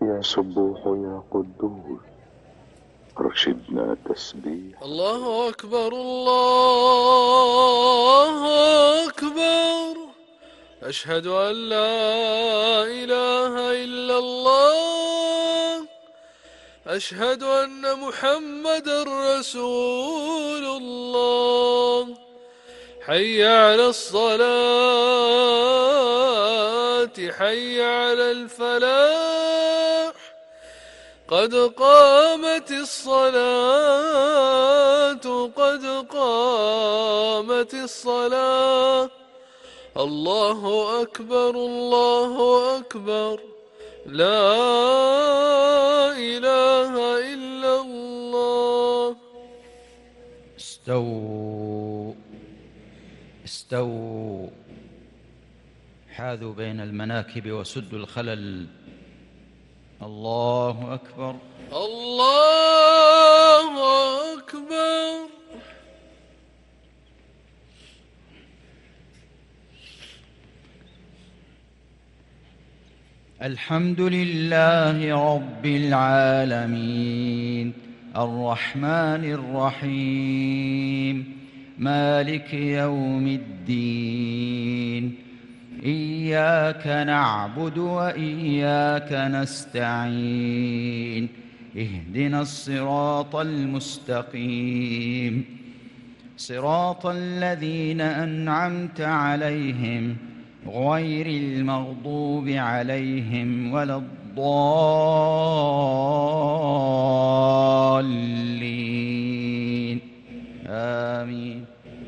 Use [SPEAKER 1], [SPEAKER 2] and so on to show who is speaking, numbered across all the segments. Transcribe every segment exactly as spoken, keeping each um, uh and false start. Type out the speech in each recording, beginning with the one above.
[SPEAKER 1] يا سبوح يا قدوس أرشدنا تسبيح.
[SPEAKER 2] الله أكبر الله أكبر. أشهد أن لا إله إلا الله. أشهد أن محمدا رسول الله. حي على الصلاة حي على الفلاح. قد قامت الصلاة قد قامت الصلاة. الله أكبر الله أكبر. لا إله إلا الله.
[SPEAKER 3] استووا استووا حاذوا بين المناكب وسدوا الخلل. الله أكبر
[SPEAKER 2] الله أكبر.
[SPEAKER 3] الحمد لله رب العالمين الرحمن الرحيم مالك يوم الدين. إياك نعبد وإياك نستعين. اهدنا الصراط المستقيم صراط الذين أنعمت عليهم غير المغضوب عليهم ولا الضالين آمين.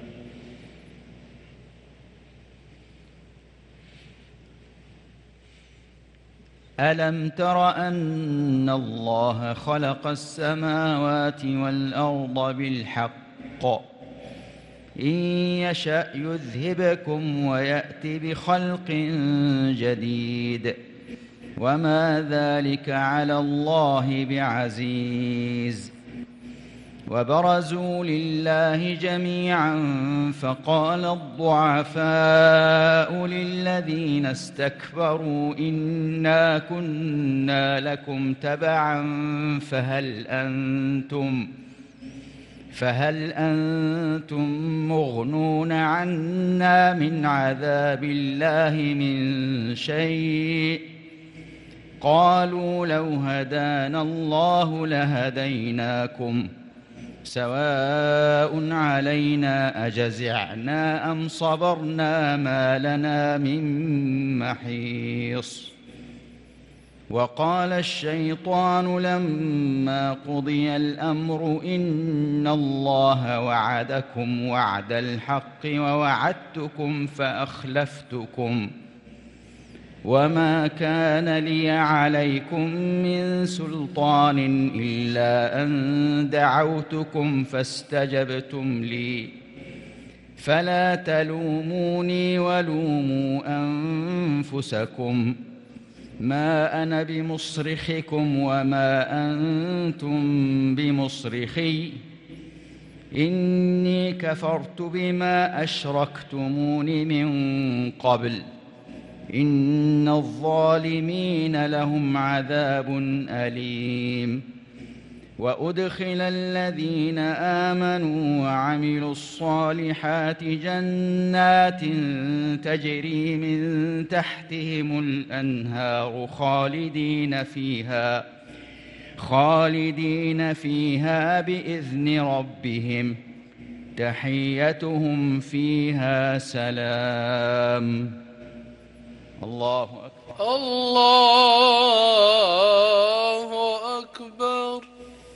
[SPEAKER 3] ألم تر أن الله خلق السماوات والأرض بالحق إن يشأ يذهبكم ويأت بخلق جديد وما ذلك على الله بعزيز. وبرزوا لله جميعا فقال الضعفاء للذين استكبروا إنا كنا لكم تبعا فهل أنتم فهل أنتم مغنون عنا من عذاب الله من شيء. قالوا لو هدانا الله لهديناكم سواء علينا أجزعنا أم صبرنا ما لنا من محيص. وقال الشيطان لما قضي الأمر إن الله وعدكم وعد الحق ووعدتكم فأخلفتكم وما كان لي عليكم من سلطان إلا أن دعوتكم فاستجبتم لي فلا تلوموني ولوموا أنفسكم ما أنا بمصرخكم وما أنتم بمصرخي إني كفرت بما أشركتمون من قبل إن الظالمين لهم عذاب أليم. وأدخل الذين آمنوا وعملوا الصالحات جنات تجري من تحتهم الأنهار خالدين فيها خالدين فيها بإذن ربهم تحيتهم فيها سلام. الله أكبر
[SPEAKER 2] الله أكبر.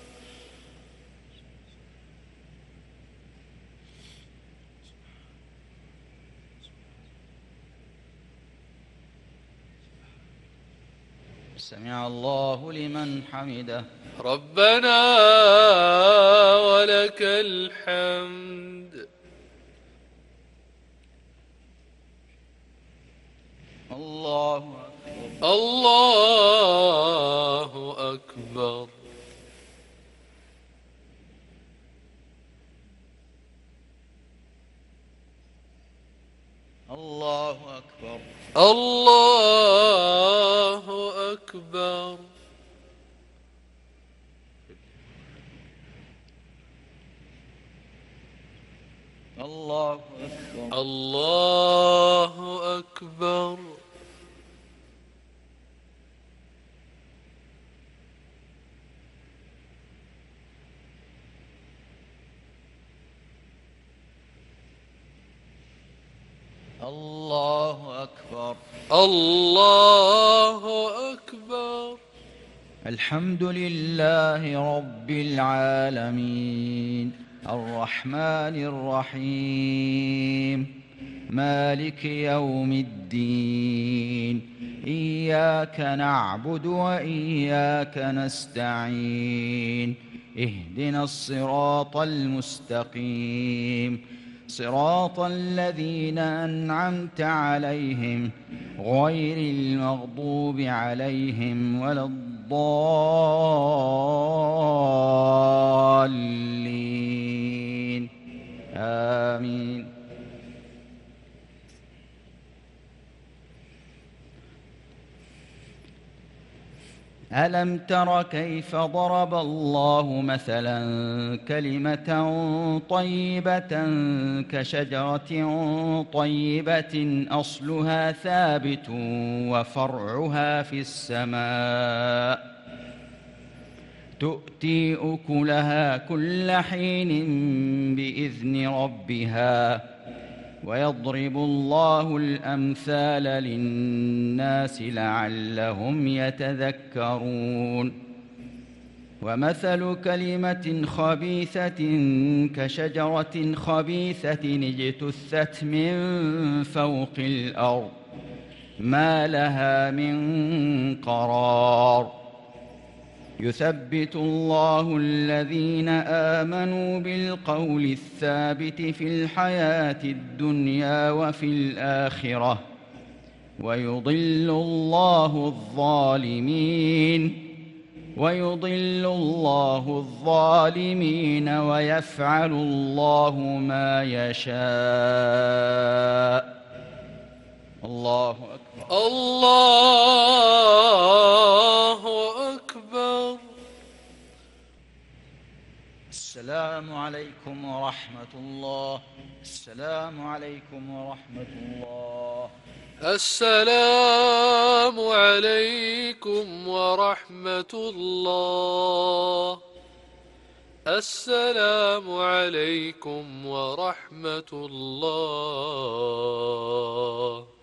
[SPEAKER 3] سمع الله لمن حمده.
[SPEAKER 2] ربنا ولك الحمد.
[SPEAKER 3] الله أكبر
[SPEAKER 2] الله أكبر.
[SPEAKER 3] الله أكبر
[SPEAKER 2] الله أكبر.
[SPEAKER 3] الله أكبر.
[SPEAKER 2] الله أكبر.
[SPEAKER 3] الله أكبر.
[SPEAKER 2] الله أكبر.
[SPEAKER 3] الحمد لله رب العالمين الرحمن الرحيم مالك يوم الدين إياك نعبد وإياك نستعين اهدنا الصراط المستقيم صراط الذين أنعمت عليهم غير المغضوب عليهم ولا الضالين آمين. ألم تر كيف ضرب الله مثلا كلمة طيبة كشجرة طيبة أصلها ثابت وفرعها في السماء تؤتي أكلها كل حين بإذن ربها ويضرب الله الأمثال للناس لعلهم يتذكرون. ومثل كلمة خبيثة كشجرة خبيثة اجتثت من فوق الأرض ما لها من قرار يثبت الله الذين آمنوا بالقول الثابت في الحياة الدنيا وفي الآخرة ويضل الله الظالمين ويضل الله الظالمين ويفعل الله ما يشاء. الله أكبر.
[SPEAKER 2] الله أكبر.
[SPEAKER 3] السلام عليكم ورحمة الله. السلام عليكم ورحمة الله.
[SPEAKER 2] السلام عليكم ورحمة الله. السلام عليكم ورحمة الله.